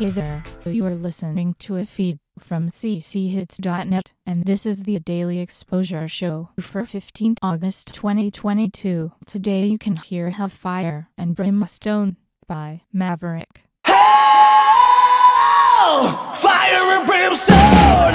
Hey there, you are listening to a feed from cchits.net, and this is the Daily Exposure Show for 15th August 2022. Today you can hear Hellfire and Brimstone by Maverick. Hell, fire and brimstone.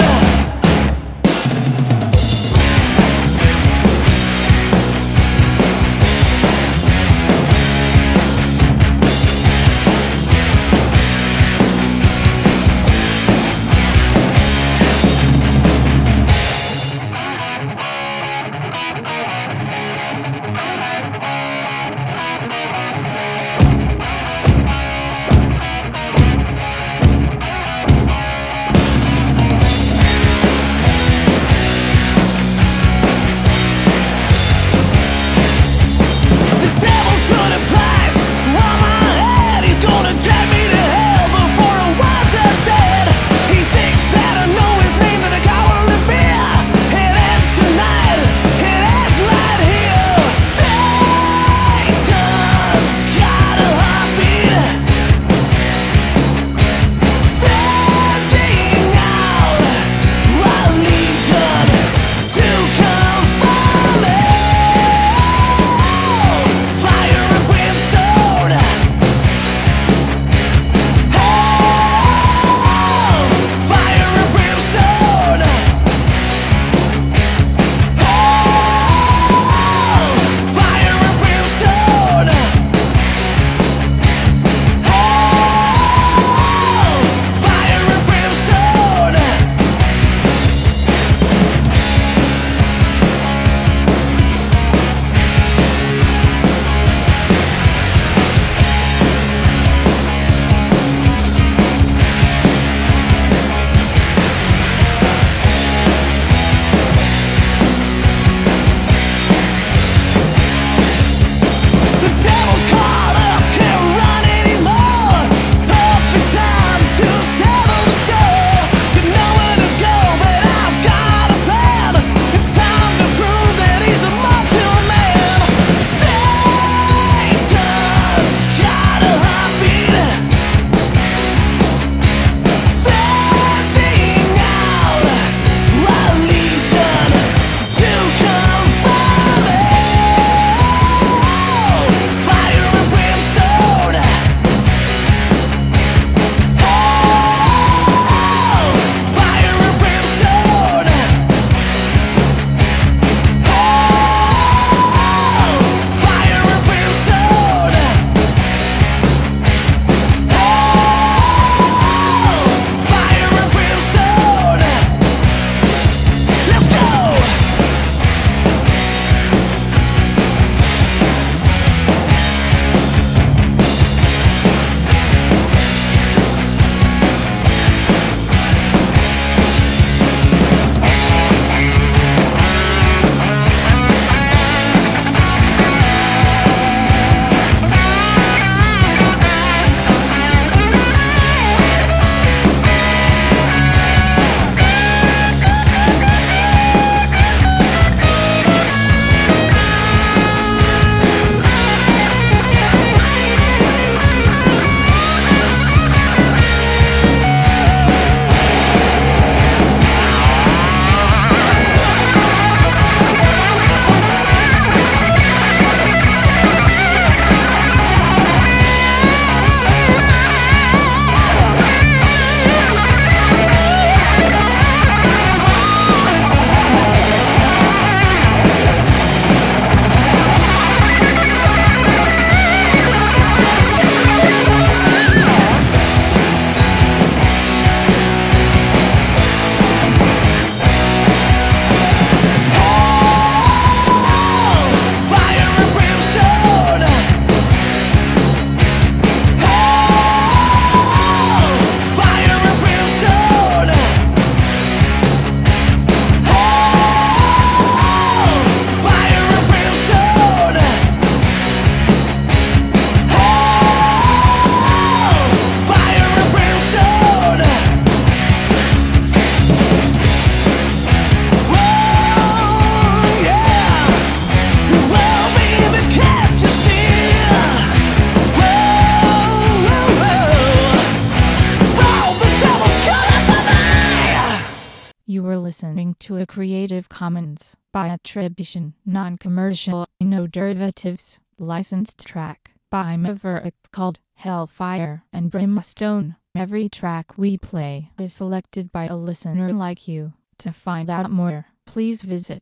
listening to a Creative Commons by attribution, non-commercial, no derivatives, licensed track by Maverick called Hellfire and Brimstone. Every track we play is selected by a listener like you. To find out more, please visit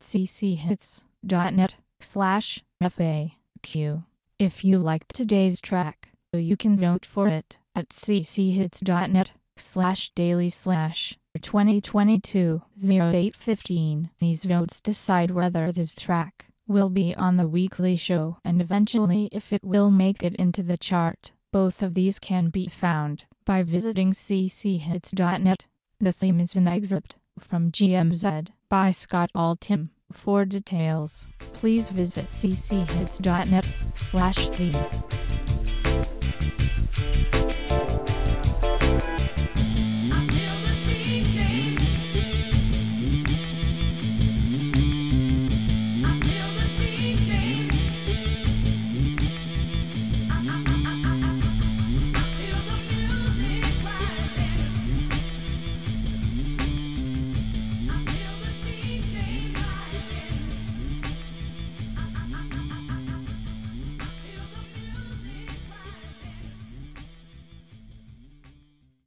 cchits.net/FAQ. If you liked today's track, you can vote for it at cchits.net/daily/2022-0815. These votes decide whether this track will be on the weekly show and eventually if it will make it into the chart. Both of these can be found by visiting cchits.net. The theme is an excerpt from GMZ by Scott Altham. For details, please visit cchits.net/theme.